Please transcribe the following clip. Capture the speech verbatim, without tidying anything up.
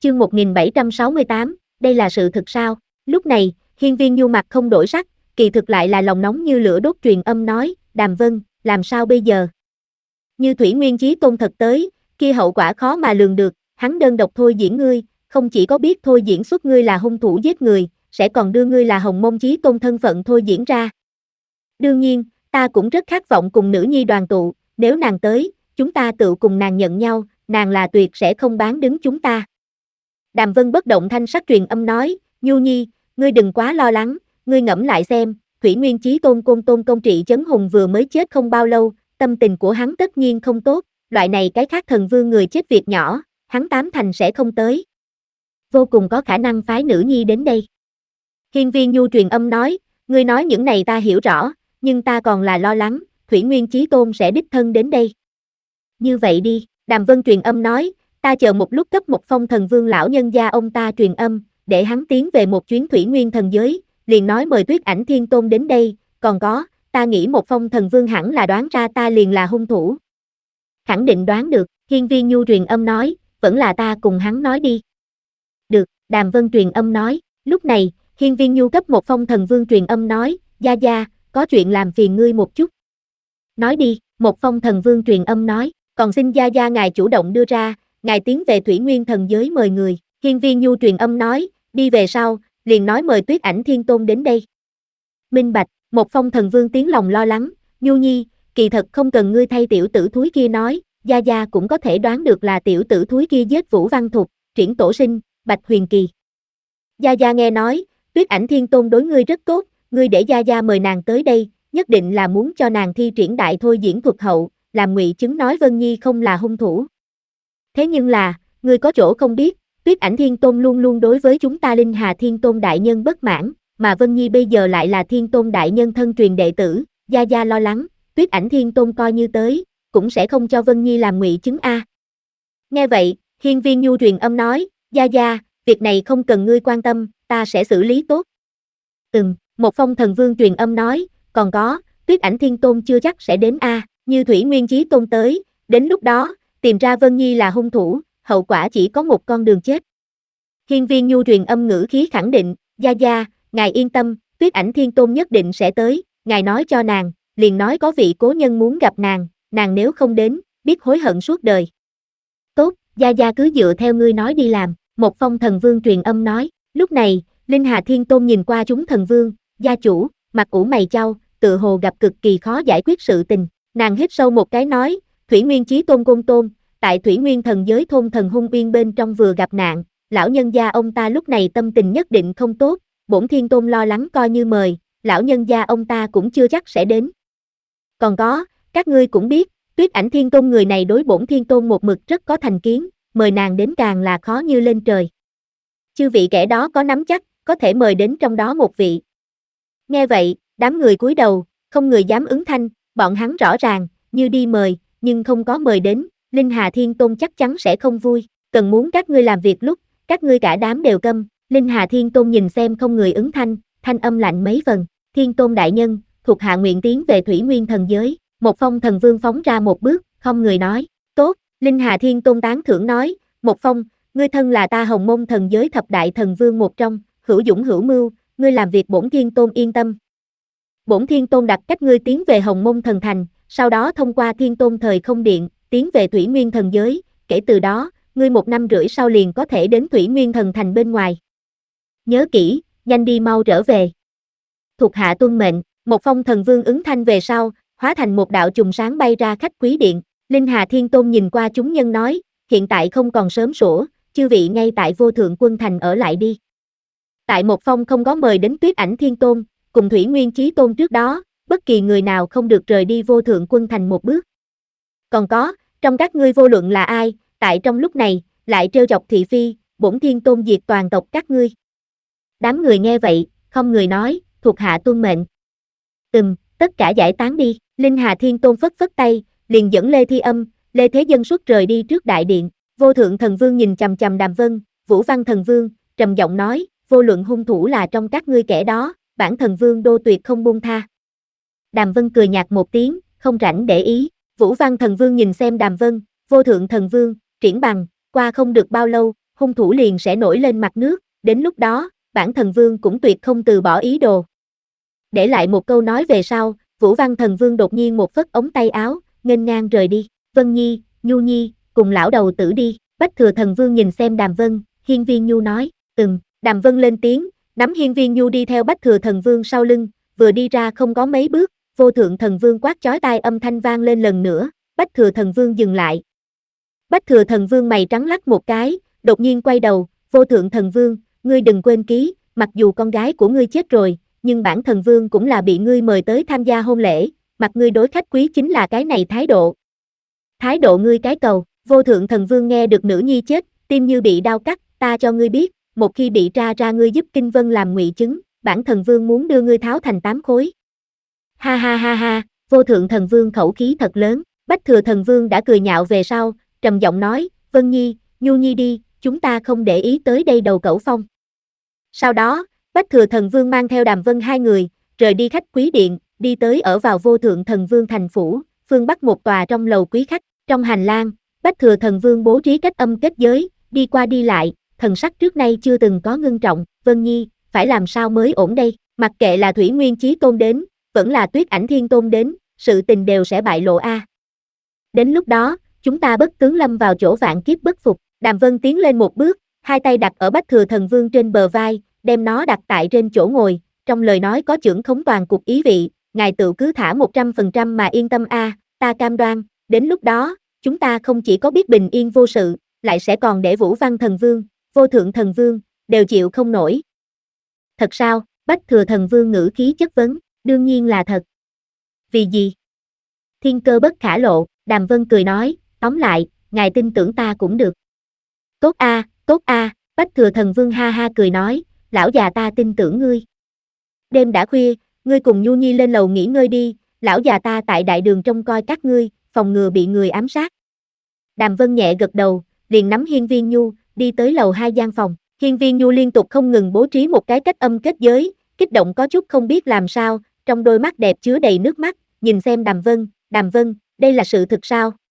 Chương một nghìn bảy trăm sáu mươi tám, đây là sự thực sao? Lúc này, Hiên Viên Nhu mặt không đổi sắc, kỳ thực lại là lòng nóng như lửa đốt truyền âm nói, Đàm Vân, làm sao bây giờ? Như Thủy Nguyên Chí Tôn thật tới, kia hậu quả khó mà lường được, hắn đơn độc thôi diễn ngươi, không chỉ có biết thôi diễn xuất ngươi là hung thủ giết người, sẽ còn đưa ngươi là Hồng Mông Chí Tôn thân phận thôi diễn ra. Đương nhiên, ta cũng rất khát vọng cùng nữ nhi đoàn tụ, nếu nàng tới, chúng ta tự cùng nàng nhận nhau, nàng là tuyệt sẽ không bán đứng chúng ta. Đàm Vân bất động thanh sắc truyền âm nói, Nhu Nhi, ngươi đừng quá lo lắng, ngươi ngẫm lại xem, Thủy Nguyên Chí Tôn Côn Tôn Công Trị Chấn Hùng vừa mới chết không bao lâu, tâm tình của hắn tất nhiên không tốt, loại này cái khác thần vương người chết việc nhỏ, hắn tám thành sẽ không tới. Vô cùng có khả năng phái nữ nhi đến đây. Hiên Viên Nhu truyền âm nói, ngươi nói những này ta hiểu rõ, nhưng ta còn là lo lắng, Thủy Nguyên Chí Tôn sẽ đích thân đến đây. Như vậy đi, Đàm Vân truyền âm nói, ta chờ một lúc cấp một phong thần vương lão nhân gia ông ta truyền âm, để hắn tiến về một chuyến Thủy Nguyên thần giới, liền nói mời Tuyết Ảnh Thiên Tôn đến đây, còn có, ta nghĩ một phong thần vương hẳn là đoán ra ta liền là hung thủ. Khẳng định đoán được, Hiên Viên Nhu truyền âm nói, vẫn là ta cùng hắn nói đi. Được, Đàm Vân truyền âm nói, lúc này, Hiên Viên Nhu cấp một phong thần vương truyền âm nói, Gia Gia, có chuyện làm phiền ngươi một chút. Nói đi, một phong thần vương truyền âm nói, còn xin Gia Gia ngài chủ động đưa ra, ngài tiến về Thủy Nguyên thần giới mời người. Hiên Viên Nhu truyền âm nói, đi về sau, liền nói mời Tuyết Ảnh Thiên Tôn đến đây. Minh bạch, một phong thần vương tiếng lòng lo lắng, Nhu Nhi, kỳ thật không cần ngươi thay tiểu tử thúi kia nói, Gia Gia cũng có thể đoán được là tiểu tử thúi kia giết Vũ Văn Thục, Triển Tổ Sinh, Bạch Huyền Kỳ. Gia Gia nghe nói, Tuyết Ảnh Thiên Tôn đối ngươi rất tốt, ngươi để Gia Gia mời nàng tới đây, nhất định là muốn cho nàng thi triển đại thôi diễn thuật hậu, làm ngụy chứng nói Vân Nhi không là hung thủ. Thế nhưng là, ngươi có chỗ không biết, Tuyết Ảnh Thiên Tôn luôn luôn đối với chúng ta Linh Hà Thiên Tôn đại nhân bất mãn, mà Vân Nhi bây giờ lại là Thiên Tôn đại nhân thân truyền đệ tử, Gia Gia lo lắng, Tuyết Ảnh Thiên Tôn coi như tới, cũng sẽ không cho Vân Nhi làm ngụy chứng a. Nghe vậy, Hiên Viên Nhu truyền âm nói, Gia Gia, việc này không cần ngươi quan tâm, ta sẽ xử lý tốt. Ừm, một phong thần vương truyền âm nói, còn có, Tuyết Ảnh Thiên Tôn chưa chắc sẽ đến a, như Thủy Nguyên Chí Tôn tới, đến lúc đó, tìm ra Vân Nhi là hung thủ, hậu quả chỉ có một con đường chết. Hiên Viên Nhu truyền âm ngữ khí khẳng định, Gia Gia, ngài yên tâm, Tuyết Ảnh Thiên Tôn nhất định sẽ tới, ngài nói cho nàng, liền nói có vị cố nhân muốn gặp nàng, nàng nếu không đến, biết hối hận suốt đời. Tốt, Gia Gia cứ dựa theo ngươi nói đi làm, một phong thần vương truyền âm nói, lúc này, Linh Hà Thiên Tôn nhìn qua chúng thần vương, gia chủ, mặt ủ mày chau, tự hồ gặp cực kỳ khó giải quyết sự tình, nàng hít sâu một cái nói, Thủy Nguyên Chí Tôn Côn Tôn, tại Thủy Nguyên thần giới thôn thần hung uyên bên trong vừa gặp nạn, lão nhân gia ông ta lúc này tâm tình nhất định không tốt, bổn Thiên Tôn lo lắng coi như mời, lão nhân gia ông ta cũng chưa chắc sẽ đến. Còn có, các ngươi cũng biết, Tuyết Ảnh Thiên Tôn người này đối bổn Thiên Tôn một mực rất có thành kiến, mời nàng đến càng là khó như lên trời. Chư vị kẻ đó có nắm chắc, có thể mời đến trong đó một vị. Nghe vậy, đám người cúi đầu, không người dám ứng thanh, bọn hắn rõ ràng, như đi mời, nhưng không có mời đến, Linh Hà Thiên Tôn chắc chắn sẽ không vui, cần muốn các ngươi làm việc lúc, các ngươi cả đám đều câm, Linh Hà Thiên Tôn nhìn xem không người ứng thanh, thanh âm lạnh mấy phần, Thiên Tôn đại nhân, thuộc hạ nguyện tiến về Thủy Nguyên thần giới, một phong thần vương phóng ra một bước, không người nói, tốt, Linh Hà Thiên Tôn tán thưởng nói, một phong, ngươi thân là ta Hồng Mông thần giới thập đại thần vương một trong, hữu dũng hữu mưu, ngươi làm việc bổn Thiên Tôn yên tâm. Bổn Thiên Tôn đặt cách ngươi tiến về Hồng Mông thần thành, sau đó thông qua Thiên Tôn thời không điện, tiến về Thủy Nguyên thần giới, kể từ đó, ngươi một năm rưỡi sau liền có thể đến Thủy Nguyên thần thành bên ngoài. Nhớ kỹ, nhanh đi mau trở về. Thuộc hạ tuân mệnh, một phong thần vương ứng thanh về sau, hóa thành một đạo chùm sáng bay ra khách quý điện, Linh Hà Thiên Tôn nhìn qua chúng nhân nói, hiện tại không còn sớm sủa, chư vị ngay tại Vô Thượng Quân Thành ở lại đi. Tại một phong không có mời đến Tuyết Ảnh Thiên Tôn, cùng Thủy Nguyên Chí Tôn trước đó, bất kỳ người nào không được rời đi Vô Thượng Quân Thành một bước. Còn có, trong các ngươi vô luận là ai, tại trong lúc này, lại trêu chọc thị phi, bổn Thiên Tôn diệt toàn tộc các ngươi. Đám người nghe vậy, không người nói, thuộc hạ tuân mệnh. Ừm, tất cả giải tán đi, Linh Hà Thiên Tôn phất phất tay, liền dẫn Lê Thi Âm, Lê Thế Dân xuất rời đi trước đại điện, Vô Thượng Thần Vương nhìn chằm chằm Đàm Vân, Vũ Văn Thần Vương, trầm giọng nói, vô luận hung thủ là trong các ngươi kẻ đó, bản Thần Vương đô tuyệt không buông tha. Đàm Vân cười nhạt một tiếng, không rảnh để ý, Vũ Văn Thần Vương nhìn xem Đàm Vân, Vô Thượng Thần Vương, Triển Bằng, qua không được bao lâu, hung thủ liền sẽ nổi lên mặt nước, đến lúc đó, bản thần vương cũng tuyệt không từ bỏ ý đồ. Để lại một câu nói về sau, Vũ Văn thần vương đột nhiên một phất ống tay áo, nghênh ngang rời đi. Vân Nhi, Nhu Nhi, cùng lão đầu tử đi. Bách Thừa thần vương nhìn xem Đàm Vân, Hiên Viên Nhu nói, ừm. Đàm Vân lên tiếng, nắm Hiên Viên Nhu đi theo Bách Thừa thần vương sau lưng, vừa đi ra không có mấy bước, Vô Thượng thần vương quát chói tai âm thanh vang lên lần nữa, Bách Thừa thần vương dừng lại. Bách Thừa thần vương mày trắng lắc một cái, đột nhiên quay đầu, Vô Thượng thần vương, ngươi đừng quên ký, mặc dù con gái của ngươi chết rồi, nhưng bản thần vương cũng là bị ngươi mời tới tham gia hôn lễ, mặt ngươi đối khách quý chính là cái này thái độ. Thái độ ngươi cái cầu, Vô Thượng thần vương nghe được nữ nhi chết, tim như bị đau cắt, ta cho ngươi biết, một khi bị tra ra ngươi giúp Kinh Vân làm ngụy chứng, bản thần vương muốn đưa ngươi tháo thành tám khối. Ha ha ha ha, Vô Thượng thần vương khẩu khí thật lớn, Bách Thừa thần vương đã cười nhạo về sau, trầm giọng nói, Vân Nhi, Nhu Nhi đi, chúng ta không để ý tới đây đầu cẩu phong. Sau đó, Bách Thừa thần vương mang theo Đàm Vân hai người, rời đi khách quý điện, đi tới ở vào Vô Thượng thần vương thành phủ, phương bắc một tòa trong lầu quý khách, trong hành lang, Bách Thừa thần vương bố trí cách âm kết giới, đi qua đi lại, thần sắc trước nay chưa từng có ngưng trọng, Vân Nhi, phải làm sao mới ổn đây, mặc kệ là Thủy Nguyên Chí Tôn đến, vẫn là Tuyết Ảnh Thiên Tôn đến, sự tình đều sẽ bại lộ a. Đến lúc đó, chúng ta bất tướng lâm vào chỗ vạn kiếp bất phục. Đàm Vân tiến lên một bước, hai tay đặt ở Bách Thừa thần vương trên bờ vai, đem nó đặt tại trên chỗ ngồi, trong lời nói có chưởng khống toàn cục ý vị, ngài tự cứ thả một trăm phần trăm mà yên tâm a, ta cam đoan, đến lúc đó, chúng ta không chỉ có biết bình yên vô sự, lại sẽ còn để Vũ Văn thần vương, Vô Thượng thần vương, đều chịu không nổi. Thật sao? Bách Thừa thần vương ngữ khí chất vấn, đương nhiên là thật. Vì gì? Thiên cơ bất khả lộ, Đàm Vân cười nói, tóm lại, ngài tin tưởng ta cũng được. Tốt a, tốt a, Bách Thừa thần vương ha ha cười nói, lão già ta tin tưởng ngươi. Đêm đã khuya, ngươi cùng Nhu Nhi lên lầu nghỉ ngơi đi, lão già ta tại đại đường trông coi các ngươi, phòng ngừa bị người ám sát. Đàm Vân nhẹ gật đầu, liền nắm Hiên Viên Nhu, đi tới lầu hai gian phòng. Hiên Viên Nhu liên tục không ngừng bố trí một cái cách âm kết giới, kích động có chút không biết làm sao, trong đôi mắt đẹp chứa đầy nước mắt, nhìn xem Đàm Vân, Đàm Vân, đây là sự thực sao?